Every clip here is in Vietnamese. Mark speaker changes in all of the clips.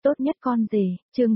Speaker 1: tốt nhất con rể, chương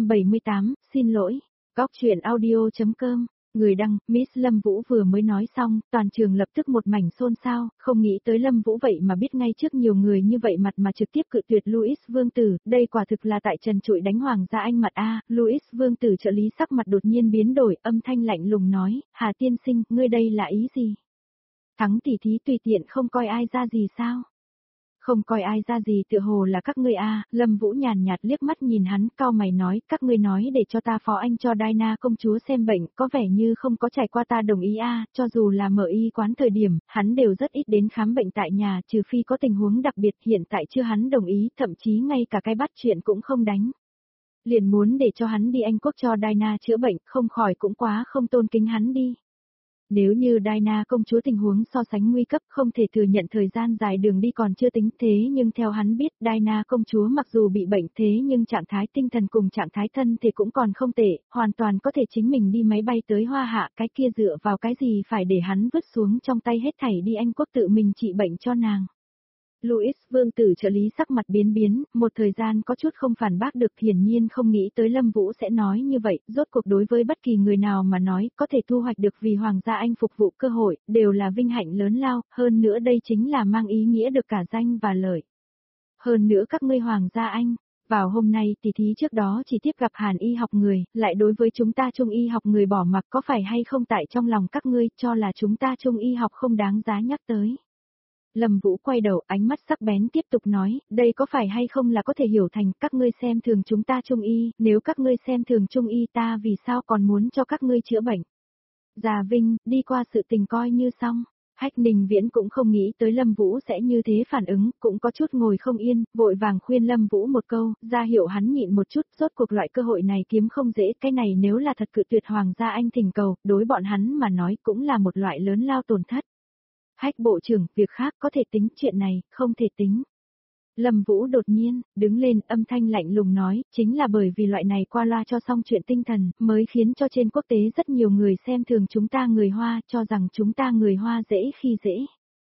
Speaker 1: 378, xin lỗi. Góc truyện audio.com, người đăng, Miss Lâm Vũ vừa mới nói xong, toàn trường lập tức một mảnh xôn xao, không nghĩ tới Lâm Vũ vậy mà biết ngay trước nhiều người như vậy mặt mà trực tiếp cự tuyệt Louis Vương Tử, đây quả thực là tại trần trụi đánh Hoàng gia Anh mặt a. Louis Vương Tử trợ lý sắc mặt đột nhiên biến đổi, âm thanh lạnh lùng nói, Hà tiên sinh, ngươi đây là ý gì? Thắng tỷ thí tùy tiện không coi ai ra gì sao? Không coi ai ra gì tựa hồ là các ngươi a. Lâm Vũ nhàn nhạt liếc mắt nhìn hắn, cau mày nói, các ngươi nói để cho ta phó anh cho Diana công chúa xem bệnh, có vẻ như không có trải qua ta đồng ý a. Cho dù là mở y quán thời điểm, hắn đều rất ít đến khám bệnh tại nhà, trừ phi có tình huống đặc biệt, hiện tại chưa hắn đồng ý, thậm chí ngay cả cái bắt chuyện cũng không đánh. Liền muốn để cho hắn đi Anh Quốc cho Diana chữa bệnh, không khỏi cũng quá không tôn kính hắn đi. Nếu như Diana công chúa tình huống so sánh nguy cấp không thể thừa nhận thời gian dài đường đi còn chưa tính thế, nhưng theo hắn biết Diana công chúa mặc dù bị bệnh thế nhưng trạng thái tinh thần cùng trạng thái thân thì cũng còn không tệ, hoàn toàn có thể chính mình đi máy bay tới Hoa Hạ, cái kia dựa vào cái gì phải để hắn vứt xuống trong tay hết thảy đi Anh Quốc tự mình trị bệnh cho nàng. Louis Vương Tử trợ lý sắc mặt biến biến, một thời gian có chút không phản bác được, hiển nhiên không nghĩ tới Lâm Vũ sẽ nói như vậy, rốt cuộc đối với bất kỳ người nào mà nói, có thể thu hoạch được vì Hoàng gia Anh phục vụ cơ hội, đều là vinh hạnh lớn lao, hơn nữa đây chính là mang ý nghĩa được cả danh và lợi. Hơn nữa các ngươi Hoàng gia Anh, vào hôm nay tỷ thí trước đó chỉ tiếp gặp Hàn y học người, lại đối với chúng ta Trung y học người bỏ mặc, có phải hay không tại trong lòng các ngươi cho là chúng ta Trung y học không đáng giá nhắc tới. Lâm Vũ quay đầu, ánh mắt sắc bén tiếp tục nói, đây có phải hay không là có thể hiểu thành các ngươi xem thường chúng ta Trung y, nếu các ngươi xem thường Trung y ta vì sao còn muốn cho các ngươi chữa bệnh. Già Vinh, đi qua sự tình coi như xong. Hách Ninh Viễn cũng không nghĩ tới Lâm Vũ sẽ như thế phản ứng, cũng có chút ngồi không yên, vội vàng khuyên Lâm Vũ một câu, ra hiệu hắn nhịn một chút, rốt cuộc loại cơ hội này kiếm không dễ, cái này nếu là thật cự tuyệt Hoàng gia Anh thỉnh cầu, đối bọn hắn mà nói cũng là một loại lớn lao tổn thất. Hách bộ trưởng, việc khác có thể tính, chuyện này, không thể tính. Lâm Vũ đột nhiên, đứng lên, âm thanh lạnh lùng nói, chính là bởi vì loại này qua loa cho xong chuyện tinh thần, mới khiến cho trên quốc tế rất nhiều người xem thường chúng ta người Hoa, cho rằng chúng ta người Hoa dễ khi dễ.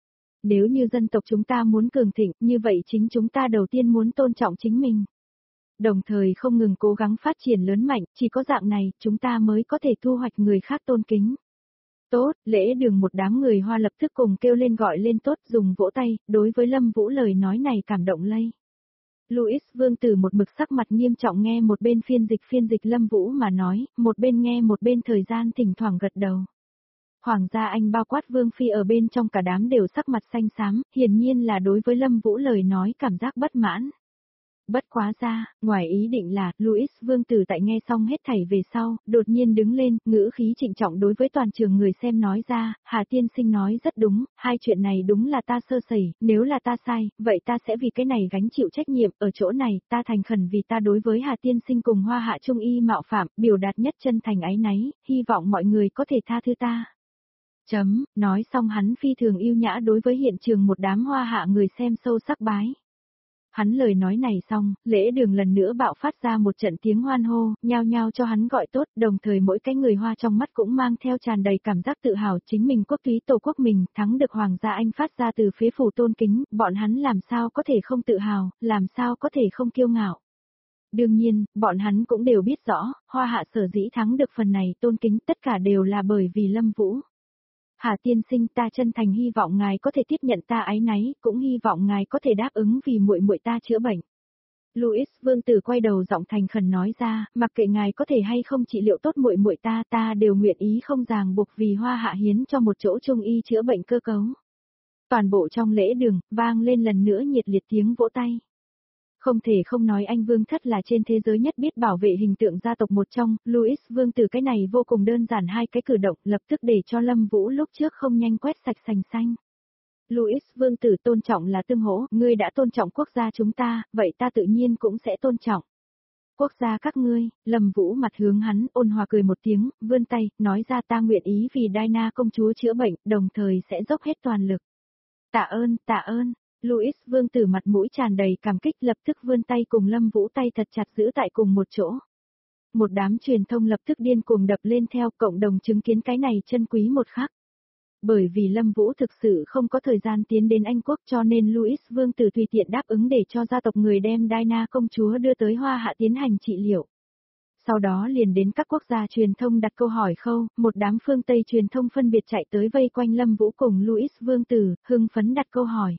Speaker 1: Nếu như dân tộc chúng ta muốn cường thịnh, như vậy chính chúng ta đầu tiên muốn tôn trọng chính mình. Đồng thời không ngừng cố gắng phát triển lớn mạnh, chỉ có dạng này, chúng ta mới có thể thu hoạch người khác tôn kính. Tốt, lễ đường một đám người Hoa lập tức cùng kêu lên gọi lên tốt, dùng vỗ tay, đối với Lâm Vũ lời nói này cảm động lây. Louis Vương Tử một mực sắc mặt nghiêm trọng nghe một bên phiên dịch Lâm Vũ mà nói, một bên nghe một bên thời gian thỉnh thoảng gật đầu. Hoàng gia Anh bao quát Vương Phi ở bên trong cả đám đều sắc mặt xanh xám, hiển nhiên là đối với Lâm Vũ lời nói cảm giác bất mãn. Bất quá ra, ngoài ý định là, Louis Vương Tử tại nghe xong hết thảy về sau, đột nhiên đứng lên, ngữ khí trịnh trọng đối với toàn trường người xem nói ra, Hà tiên sinh nói rất đúng, hai chuyện này đúng là ta sơ sẩy, nếu là ta sai, vậy ta sẽ vì cái này gánh chịu trách nhiệm, ở chỗ này, ta thành khẩn vì ta đối với Hà tiên sinh cùng Hoa Hạ Trung y mạo phạm, biểu đạt nhất chân thành áy náy, hy vọng mọi người có thể tha thứ ta. Nói xong hắn phi thường yêu nhã đối với hiện trường một đám Hoa Hạ người xem sâu sắc bái. Hắn lời nói này xong, lễ đường lần nữa bạo phát ra một trận tiếng hoan hô, nhao nhao cho hắn gọi tốt, đồng thời mỗi cái người Hoa trong mắt cũng mang theo tràn đầy cảm giác tự hào chính mình quốc túy tổ quốc mình, thắng được Hoàng gia Anh phát ra từ phế phủ tôn kính, bọn hắn làm sao có thể không tự hào, làm sao có thể không kiêu ngạo. Đương nhiên, bọn hắn cũng đều biết rõ, Hoa Hạ sở dĩ thắng được phần này tôn kính tất cả đều là bởi vì Lâm Vũ. Hà tiên sinh, ta chân thành hy vọng ngài có thể tiếp nhận ta áy náy, cũng hy vọng ngài có thể đáp ứng vì muội muội ta chữa bệnh. Louis Vương Tử quay đầu giọng thành khẩn nói ra, mặc kệ ngài có thể hay không trị liệu tốt muội muội ta đều nguyện ý không ràng buộc vì Hoa Hạ hiến cho một chỗ Trung y chữa bệnh cơ cấu. Toàn bộ trong lễ đường, vang lên lần nữa nhiệt liệt tiếng vỗ tay. Không thể không nói anh Vương Thất là trên thế giới nhất biết bảo vệ hình tượng gia tộc một trong, Louis Vương Tử cái này vô cùng đơn giản hai cái cử động lập tức để cho Lâm Vũ lúc trước không nhanh quét sạch sành xanh. Louis Vương Tử tôn trọng là tương hỗ, ngươi đã tôn trọng quốc gia chúng ta, vậy ta tự nhiên cũng sẽ tôn trọng. Quốc gia các ngươi, Lâm Vũ mặt hướng hắn, ôn hòa cười một tiếng, vươn tay, nói ra ta nguyện ý vì Diana công chúa chữa bệnh, đồng thời sẽ dốc hết toàn lực. Tạ ơn. Louis Vương Tử mặt mũi tràn đầy cảm kích lập tức vươn tay cùng Lâm Vũ tay thật chặt giữ tại cùng một chỗ. Một đám truyền thông lập tức điên cuồng đập lên theo cộng đồng chứng kiến cái này chân quý một khắc. Bởi vì Lâm Vũ thực sự không có thời gian tiến đến Anh Quốc cho nên Louis Vương tử tùy tiện đáp ứng để cho gia tộc người đem Diana công chúa đưa tới Hoa Hạ tiến hành trị liệu. Sau đó liền đến các quốc gia truyền thông đặt câu hỏi khâu, một đám phương Tây truyền thông phân biệt chạy tới vây quanh Lâm Vũ cùng Louis Vương tử, hưng phấn đặt câu hỏi.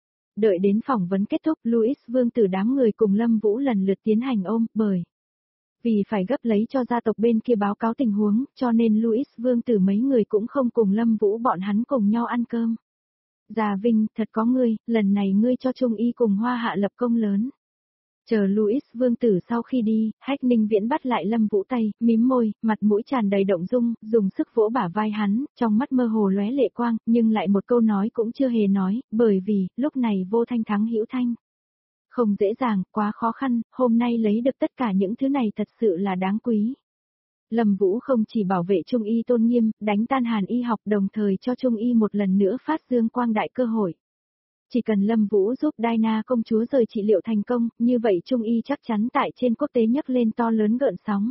Speaker 1: Đợi đến phỏng vấn kết thúc, Louis Vương tử đám người cùng Lâm Vũ lần lượt tiến hành ôm, bởi vì phải gấp lấy cho gia tộc bên kia báo cáo tình huống, cho nên Louis Vương tử mấy người cũng không cùng Lâm Vũ bọn hắn cùng nhau ăn cơm. Gia Vinh, thật có ngươi, lần này ngươi cho Trung Y cùng Hoa Hạ lập công lớn. Chờ Louis Vương tử sau khi đi, Hách Ninh Viễn bắt lại Lâm Vũ tay, mím môi, mặt mũi tràn đầy động dung, dùng sức vỗ bả vai hắn, trong mắt mơ hồ lóe lệ quang, nhưng lại một câu nói cũng chưa hề nói, bởi vì, lúc này vô thanh thắng hữu thanh. Không dễ dàng, quá khó khăn, hôm nay lấy được tất cả những thứ này thật sự là đáng quý. Lâm Vũ không chỉ bảo vệ Trung Y tôn nghiêm, đánh tan Hàn Y học đồng thời cho Trung Y một lần nữa phát dương quang đại cơ hội. Chỉ cần Lâm Vũ giúp Diana công chúa rời trị liệu thành công, như vậy Trung Y chắc chắn tại trên quốc tế nhấc lên to lớn gợn sóng.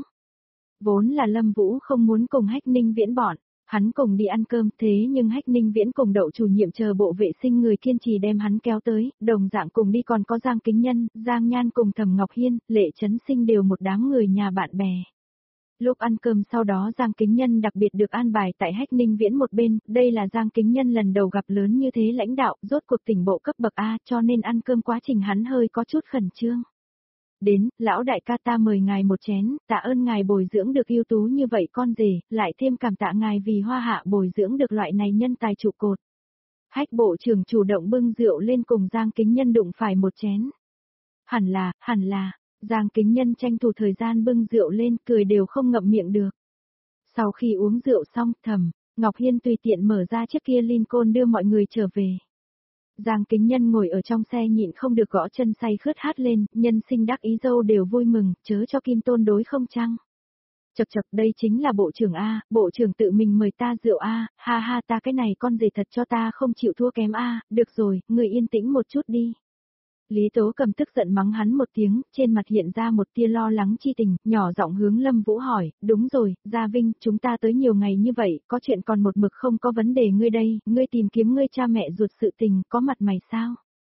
Speaker 1: Vốn là Lâm Vũ không muốn cùng Hách Ninh Viễn bọn, hắn cùng đi ăn cơm thế nhưng Hách Ninh Viễn cùng Đậu chủ nhiệm chờ bộ vệ sinh người kiên trì đem hắn kéo tới, đồng dạng cùng đi còn có Giang Kính Nhân, Giang Nhan cùng Thẩm Ngọc Hiên, Lệ Trấn Sinh đều một đám người nhà bạn bè. Lúc ăn cơm sau đó Giang Kính Nhân đặc biệt được an bài tại Hách Ninh Viễn một bên, đây là Giang Kính Nhân lần đầu gặp lớn như thế lãnh đạo, rốt cuộc tỉnh bộ cấp bậc A cho nên ăn cơm quá trình hắn hơi có chút khẩn trương. Đến, lão đại ca ta mời ngài một chén, tạ ơn ngài bồi dưỡng được ưu tú như vậy con rể, lại thêm cảm tạ ngài vì Hoa Hạ bồi dưỡng được loại này nhân tài trụ cột. Hách bộ trưởng chủ động bưng rượu lên cùng Giang Kính Nhân đụng phải một chén. Hẳn là. Giang Kính Nhân tranh thủ thời gian bưng rượu lên, cười đều không ngậm miệng được. Sau khi uống rượu xong, Thẩm Ngọc Hiên tùy tiện mở ra chiếc kia Lincoln đưa mọi người trở về. Giang Kính Nhân ngồi ở trong xe nhịn không được gõ chân say khướt hát lên, nhân sinh đắc ý dâu đều vui mừng, chớ cho Kim Tôn đối không chăng. Chậc chậc, đây chính là bộ trưởng A, bộ trưởng tự mình mời ta rượu A, ha ha ta cái này con rể thật cho ta không chịu thua kém A, được rồi, người yên tĩnh một chút đi. Lý Tố Cầm tức giận mắng hắn một tiếng, trên mặt hiện ra một tia lo lắng chi tình, nhỏ giọng hướng Lâm Vũ hỏi, đúng rồi, Gia Vinh, chúng ta tới nhiều ngày như vậy, có chuyện còn một mực không có vấn đề ngươi đây, ngươi tìm kiếm ngươi cha mẹ ruột sự tình, có mặt mày sao?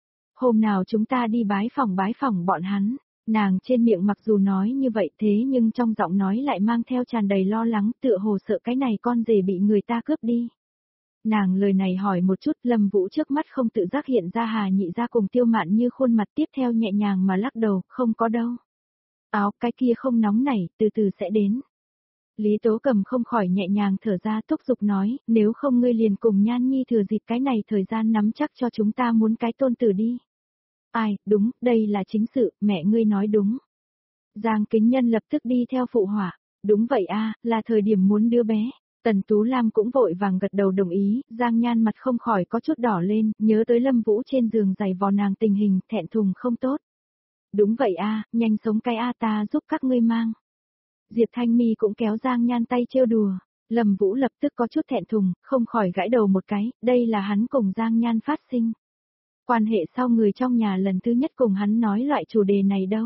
Speaker 1: Hôm nào chúng ta đi bái phỏng bọn hắn, nàng trên miệng mặc dù nói như vậy thế nhưng trong giọng nói lại mang theo tràn đầy lo lắng, tựa hồ sợ cái này con rể bị người ta cướp đi. Nàng lời này hỏi một chút, Lâm Vũ trước mắt không tự giác hiện ra Hà Nhị ra cùng Tiêu Mạn Như khuôn mặt, tiếp theo nhẹ nhàng mà lắc đầu, không có đâu. Áo, cái kia không nóng nảy, từ từ sẽ đến. Lý Tố Cầm không khỏi nhẹ nhàng thở ra thúc giục nói, nếu không ngươi liền cùng Nhan Nhi thừa dịp cái này thời gian nắm chắc cho chúng ta muốn cái tôn tử đi. Ai, đúng, đây là chính sự, mẹ ngươi nói đúng. Giang Kính Nhân lập tức đi theo phụ họa, đúng vậy a, là thời điểm muốn đưa bé. Tần Tú Lam cũng vội vàng gật đầu đồng ý, Giang Nhan mặt không khỏi có chút đỏ lên, nhớ tới Lâm Vũ trên giường giày vò nàng tình hình, thẹn thùng không tốt. Đúng vậy a, nhanh sống cái a ta giúp các ngươi mang. Diệp Thanh Mi cũng kéo Giang Nhan tay trêu đùa, Lâm Vũ lập tức có chút thẹn thùng, không khỏi gãi đầu một cái, đây là hắn cùng Giang Nhan phát sinh. Quan hệ sau người trong nhà lần thứ nhất cùng hắn nói loại chủ đề này đâu.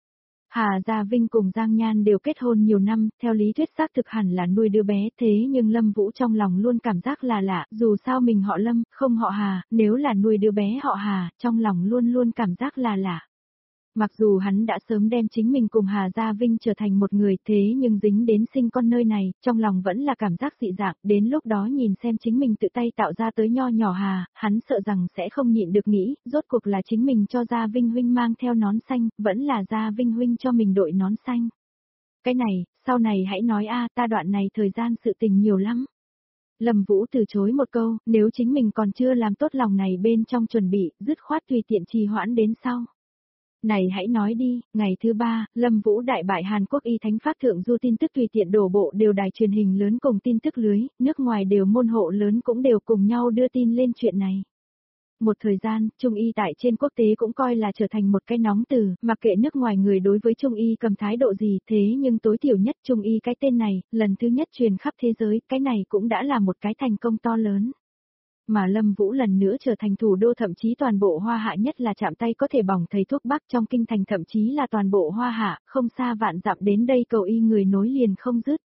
Speaker 1: Hà Gia Vinh cùng Giang Nhan đều kết hôn nhiều năm, theo lý thuyết xác thực hẳn là nuôi đứa bé, thế nhưng Lâm Vũ trong lòng luôn cảm giác là lạ, dù sao mình họ Lâm, không họ Hà, nếu là nuôi đứa bé họ Hà, trong lòng luôn luôn cảm giác là lạ. Mặc dù hắn đã sớm đem chính mình cùng Hà Gia Vinh trở thành một người, thế nhưng dính đến sinh con nơi này, trong lòng vẫn là cảm giác dị dạng, đến lúc đó nhìn xem chính mình tự tay tạo ra tới nho nhỏ Hà, hắn sợ rằng sẽ không nhịn được nghĩ, rốt cuộc là chính mình cho Gia Vinh huynh mang theo nón xanh, vẫn là Gia Vinh huynh cho mình đội nón xanh. Cái này, sau này hãy nói a, ta đoạn này thời gian sự tình nhiều lắm. Lâm Vũ từ chối một câu, nếu chính mình còn chưa làm tốt lòng này bên trong chuẩn bị, dứt khoát tùy tiện trì hoãn đến sau. Này hãy nói đi, ngày thứ 3, Lâm Vũ đại bại Hàn Quốc y thánh pháp thượng du tin tức tùy tiện đổ bộ đều đài truyền hình lớn cùng tin tức lưới, nước ngoài đều môn hộ lớn cũng đều cùng nhau đưa tin lên chuyện này. Một thời gian, Trung y tại trên quốc tế cũng coi là trở thành một cái nóng từ, mặc kệ nước ngoài người đối với Trung y cầm thái độ gì, thế nhưng tối thiểu nhất Trung y cái tên này, lần thứ nhất truyền khắp thế giới, cái này cũng đã là một cái thành công to lớn. Mà Lâm Vũ lần nữa trở thành thủ đô, thậm chí toàn bộ Hoa Hạ, nhất là chạm tay có thể bỏng thầy thuốc bắc trong kinh thành, thậm chí là toàn bộ Hoa Hạ, không xa vạn dặm đến đây cầu y người nối liền không dứt.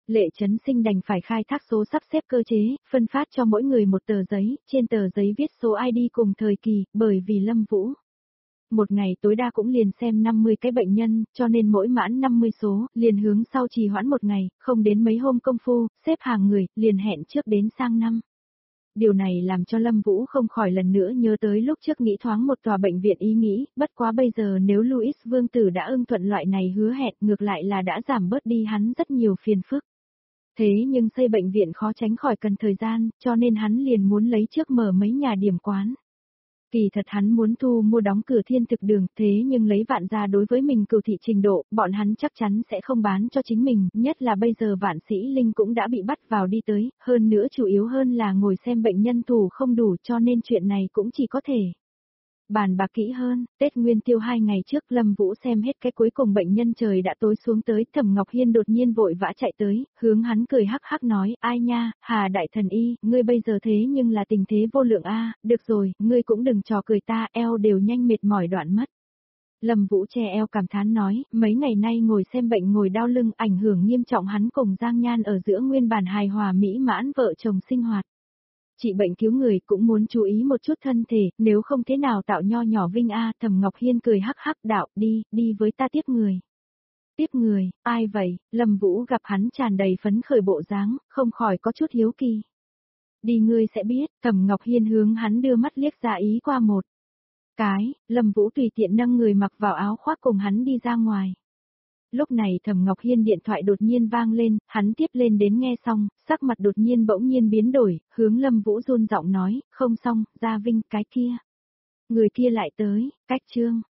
Speaker 1: Lệ Chấn Sinh đành phải khai thác số sắp xếp cơ chế, phân phát cho mỗi người một tờ giấy, trên tờ giấy viết số ID cùng thời kỳ, bởi vì Lâm Vũ một ngày tối đa cũng liền xem 50 cái bệnh nhân, cho nên mỗi mãn 50 số, liền hướng sau trì hoãn một ngày, không đến mấy hôm công phu, xếp hàng người, liền hẹn trước đến sang năm. Điều này làm cho Lâm Vũ không khỏi lần nữa nhớ tới lúc trước nghĩ thoáng một tòa bệnh viện ý nghĩ, bất quá bây giờ nếu Louis Vương Tử đã ưng thuận loại này hứa hẹn ngược lại là đã giảm bớt đi hắn rất nhiều phiền phức. Thế nhưng xây bệnh viện khó tránh khỏi cần thời gian, cho nên hắn liền muốn lấy trước mở mấy nhà điểm quán. Kỳ thật hắn muốn thu mua đóng cửa thiên thực đường, thế nhưng lấy Vạn gia đối với mình cửu thị trình độ, bọn hắn chắc chắn sẽ không bán cho chính mình, nhất là bây giờ Vạn Sĩ Linh cũng đã bị bắt vào đi tới, hơn nữa chủ yếu hơn là ngồi xem bệnh nhân thủ không đủ cho nên chuyện này cũng chỉ có thể bàn bạc kỹ hơn. Tết Nguyên Tiêu 2 ngày trước Lâm Vũ xem hết cái cuối cùng bệnh nhân trời đã tối xuống tới, Thẩm Ngọc Hiên đột nhiên vội vã chạy tới, hướng hắn cười hắc hắc nói, ai nha, Hà đại thần y, ngươi bây giờ thế nhưng là tình thế vô lượng a, được rồi, ngươi cũng đừng trò cười ta, eo đều nhanh mệt mỏi đoạn mất. Lâm Vũ che eo cảm thán nói, mấy ngày nay ngồi xem bệnh ngồi đau lưng ảnh hưởng nghiêm trọng hắn cùng Giang Nhan ở giữa nguyên bản hài hòa mỹ mãn vợ chồng sinh hoạt. Trị bệnh cứu người cũng muốn chú ý một chút thân thể, nếu không thế nào tạo nho nhỏ vinh a. Thẩm Ngọc Hiên cười hắc hắc đạo, đi với ta tiếp người. Tiếp người, ai vậy? Lâm Vũ gặp hắn tràn đầy phấn khởi bộ dáng, không khỏi có chút hiếu kỳ. Đi ngươi sẽ biết, Thẩm Ngọc Hiên hướng hắn đưa mắt liếc ra ý qua một cái, Lâm Vũ tùy tiện nâng người mặc vào áo khoác cùng hắn đi ra ngoài. Lúc này Thẩm Ngọc Hiên điện thoại đột nhiên vang lên, hắn tiếp lên đến nghe xong, sắc mặt đột nhiên bỗng nhiên biến đổi, hướng Lâm Vũ run giọng nói, không xong, Gia Vinh cái kia. Người kia lại tới, cách Trương.